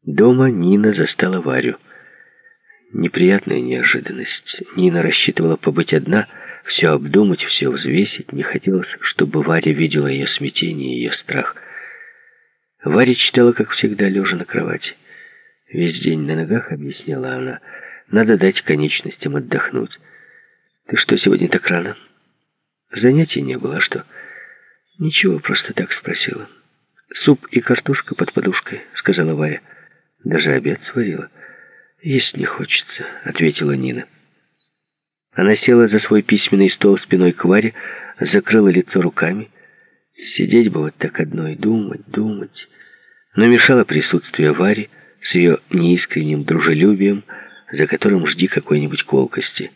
Дома Нина застала Варю. Неприятная неожиданность. Нина рассчитывала побыть одна, все обдумать, все взвесить. Не хотелось, чтобы Варя видела ее смятение, ее страх. Варя читала, как всегда, лежа на кровати. Весь день на ногах, объясняла она. Надо дать конечностям отдохнуть. Ты что, сегодня так рано? Занятий не было, а что? Ничего, просто так спросила. Суп и картошка под подушкой, сказала Варя. Даже обед сварила. Есть не хочется, ответила Нина. Она села за свой письменный стол спиной к Варе, закрыла лицо руками. Сидеть бы вот так одной, думать. Но мешало присутствие Вари с ее неискренним дружелюбием, за которым жди какой-нибудь колкости.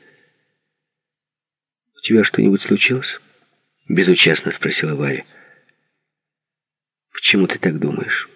«У тебя что-нибудь случилось?» — безучастно спросила Варя. «Почему ты так думаешь?»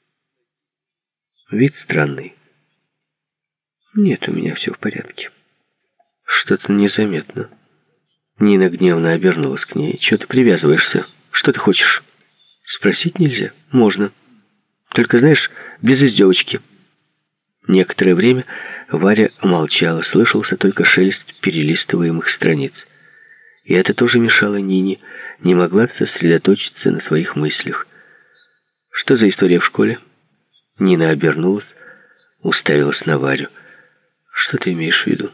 «Вид странный». «Нет, у меня все в порядке». «Что-то незаметно». Нина гневно обернулась к ней. «Чего ты привязываешься? Что ты хочешь?» «Спросить нельзя?» «Можно. Только, знаешь, без издевочки». Некоторое время Варя молчала, слышался только шелест перелистываемых страниц. И это тоже мешало Нине, не могла сосредоточиться на своих мыслях. «Что за история в школе?» Нина обернулась, уставилась на Варю. «Что ты имеешь в виду?»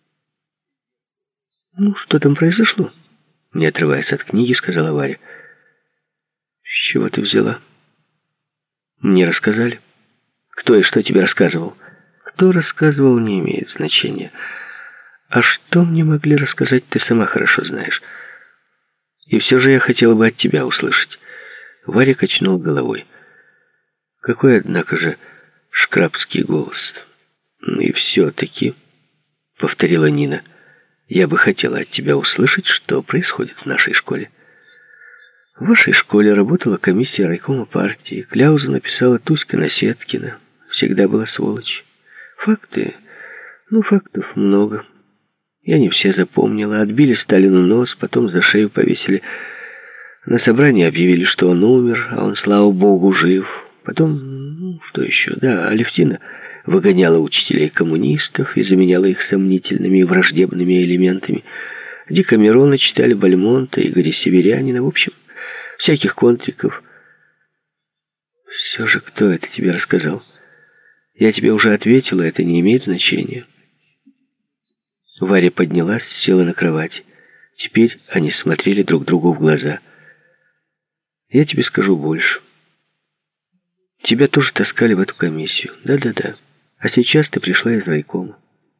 «Ну, что там произошло?» Не отрываясь от книги, сказала Варя. «С чего ты взяла?» «Мне рассказали». «Кто и что тебе рассказывал?» «Кто рассказывал, не имеет значения. А что мне могли рассказать, ты сама хорошо знаешь. И все же я хотела бы от тебя услышать». Варя качнул головой. «Какой, однако же, шкрабский голос!» «Ну и все-таки», — повторила Нина, — «я бы хотела от тебя услышать, что происходит в нашей школе». В вашей школе работала комиссия райкома партии. Кляузу написала Туська Насеткина. Всегда была сволочь. Факты? Ну, фактов много. Я не все запомнила. Отбили Сталину нос, потом за шею повесили. На собрании объявили, что он умер, а он, слава богу, жив. Потом, ну, что еще? Да, Алевтина выгоняла учителей коммунистов и заменяла их сомнительными и враждебными элементами. Декамерона читали Бальмонта, Игоря Северянина. В общем, всяких контриков. Все же, кто это тебе рассказал? Я тебе уже ответила, это не имеет значения. Варя поднялась, села на кровать. Теперь они смотрели друг другу в глаза. Я тебе скажу больше. Тебя тоже таскали в эту комиссию. Да. А сейчас ты пришла из райкома.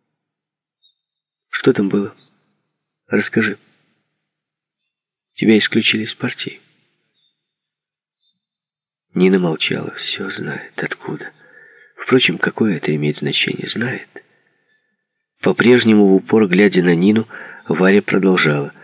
Что там было? Расскажи. Тебя исключили из партии. Нина молчала. Все знает. Откуда? Впрочем, какое это имеет значение? Знает. По-прежнему в упор, глядя на Нину, Варя продолжала.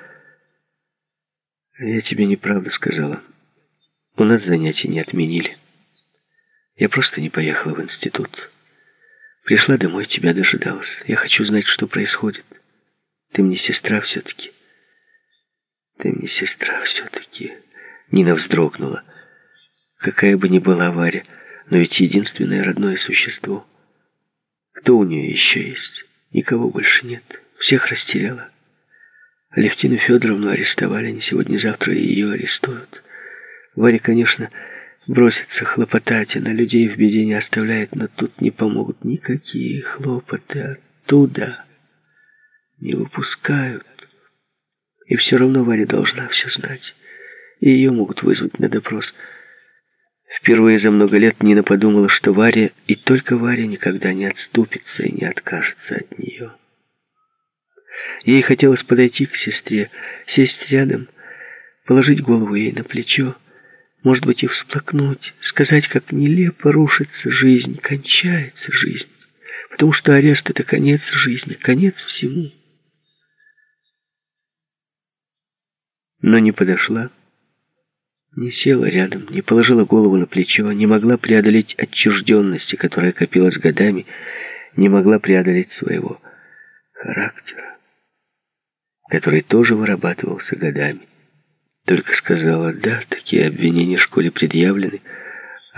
Я тебе неправду сказала. У нас занятия не отменили. Я просто не поехала в институт. Пришла домой, тебя дожидалась. Я хочу знать, что происходит. Ты мне сестра все-таки. Ты мне сестра все-таки. Нина вздрогнула. Какая бы ни была Варя, но ведь единственное родное существо. Кто у нее еще есть? Никого больше нет. Всех растеряла. Алевтину Федоровну арестовали. Не сегодня-завтра ее арестуют. Варя, конечно, бросится хлопотать. Она людей в беде не оставляет, но тут не помогут никакие хлопоты. Оттуда не выпускают. И все равно Варя должна все знать. И ее могут вызвать на допрос. Впервые за много лет Нина подумала, что Варя, и только Варя, никогда не отступится и не откажется от нее. Ей хотелось подойти к сестре, сесть рядом, положить голову ей на плечо, может быть, и всплакнуть, сказать, как нелепо рушится жизнь, кончается жизнь, потому что арест — это конец жизни, конец всему. Но не подошла, не села рядом, не положила голову на плечо, не могла преодолеть отчужденности, которая копилась годами, не могла преодолеть своего характера, который тоже вырабатывался годами. Только сказала: да, такие обвинения в школе предъявлены,